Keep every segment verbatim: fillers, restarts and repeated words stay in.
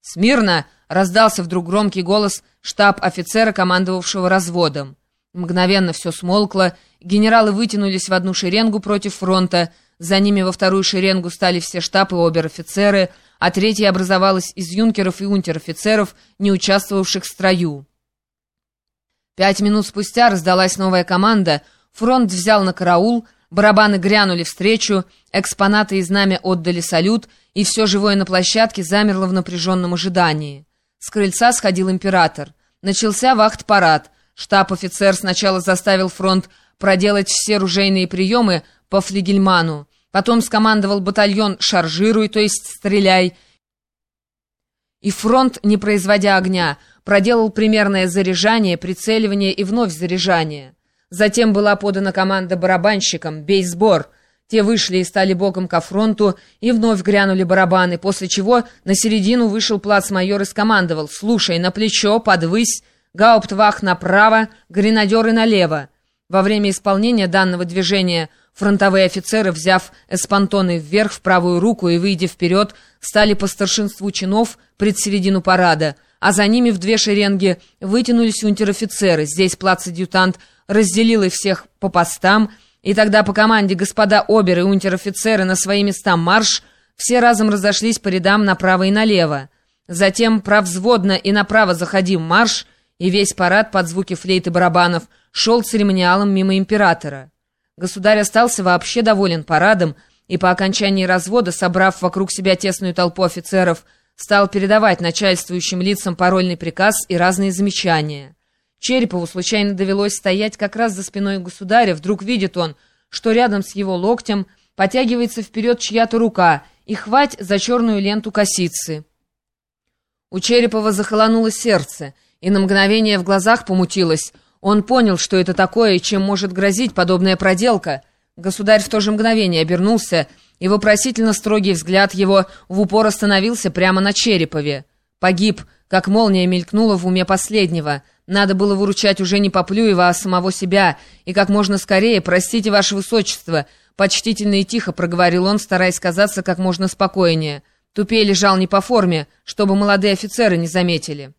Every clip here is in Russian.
«Смирно!» — раздался вдруг громкий голос штаб-офицера, командовавшего разводом. Мгновенно все смолкло, генералы вытянулись в одну шеренгу против фронта, за ними во вторую шеренгу стали все штаб и обер-офицеры, а третья образовалась из юнкеров и унтер-офицеров, не участвовавших в строю. Пять минут спустя раздалась новая команда, фронт взял на караул, барабаны грянули встречу, экспонаты и знамя отдали салют, и все живое на площадке замерло в напряженном ожидании. С крыльца сходил император. Начался вахт-парад. Штаб-офицер сначала заставил фронт проделать все ружейные приемы по флигельману, потом скомандовал батальон «шаржируй», то есть «стреляй», и фронт, не производя огня, проделал примерное заряжание, прицеливание и вновь заряжание. Затем была подана команда барабанщикам «бей сбор». Те вышли и стали боком ко фронту, и вновь грянули барабаны, после чего на середину вышел плацмайор и скомандовал: «Слушай, на плечо, подвысь, гауптвах направо, гренадеры налево». Во время исполнения данного движения фронтовые офицеры, взяв эспантоны вверх в правую руку и выйдя вперед, стали по старшинству чинов пред середину парада, а за ними в две шеренги вытянулись унтер-офицеры. Здесь плацадъютант разделил их всех по постам, и тогда по команде «Господа обер» и унтер-офицеры на свои места марш, все разом разошлись по рядам направо и налево. Затем провзводно и направо заходим марш, и весь парад под звуки флейт и барабанов шел церемониалом мимо императора. Государь остался вообще доволен парадом, и по окончании развода, собрав вокруг себя тесную толпу офицеров, стал передавать начальствующим лицам парольный приказ и разные замечания. Черепову случайно довелось стоять как раз за спиной государя. Вдруг видит он, что рядом с его локтем потягивается вперед чья-то рука и хвать за черную ленту косицы. У Черепова захолонуло сердце, и на мгновение в глазах помутилось. Он понял, что это такое и чем может грозить подобная проделка. Государь в то же мгновение обернулся, и вопросительно строгий взгляд его в упор остановился прямо на Черепове. Погиб, как молния мелькнула в уме последнего. Надо было выручать уже не Поплюева, а самого себя, и как можно скорее: «Простите, ваше высочество», — почтительно и тихо проговорил он, стараясь казаться как можно спокойнее. Тупей лежал не по форме, чтобы молодые офицеры не заметили.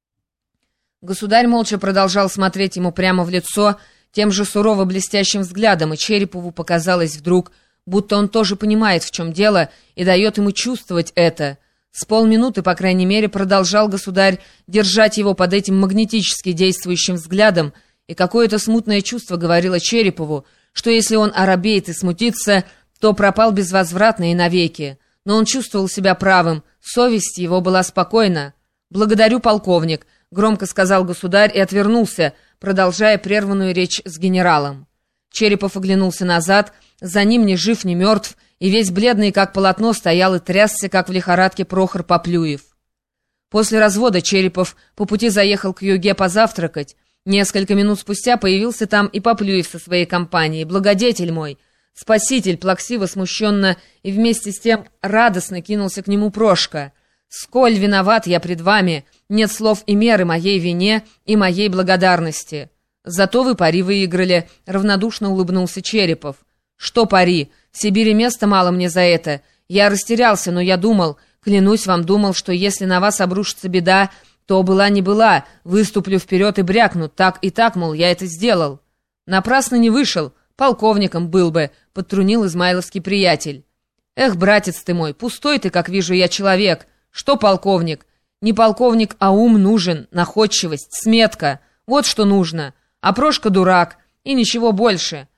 Государь молча продолжал смотреть ему прямо в лицо тем же сурово-блестящим взглядом, и Черепову показалось вдруг, будто он тоже понимает, в чем дело, и дает ему чувствовать это. С полминуты, по крайней мере, продолжал государь держать его под этим магнетически действующим взглядом, и какое-то смутное чувство говорило Черепову, что если он оробеет и смутится, то пропал безвозвратно и навеки. Но он чувствовал себя правым, совесть его была спокойна. «Благодарю, полковник», — громко сказал государь и отвернулся, продолжая прерванную речь с генералом. Черепов оглянулся назад, за ним ни жив, ни мертв, и весь бледный, как полотно, стоял и трясся, как в лихорадке Прохор Поплюев. После развода Черепов по пути заехал к Юге позавтракать. Несколько минут спустя появился там и Поплюев со своей компанией. «Благодетель мой! Спаситель!» — плаксиво, смущенно и вместе с тем радостно кинулся к нему Прошка. «Сколь виноват я пред вами! Нет слов и меры моей вине и моей благодарности!» «Зато вы пари выиграли», — равнодушно улыбнулся Черепов. «Что пари? В Сибири места мало мне за это. Я растерялся, но я думал, клянусь вам, думал, что если на вас обрушится беда, то была не была, выступлю вперед и брякну, так и так, мол, я это сделал». «Напрасно не вышел, полковником был бы», — подтрунил измайловский приятель. «Эх, братец ты мой, пустой ты, как вижу я, человек. Что полковник? Не полковник, а ум нужен, находчивость, сметка. Вот что нужно. А Прошка дурак, и ничего больше.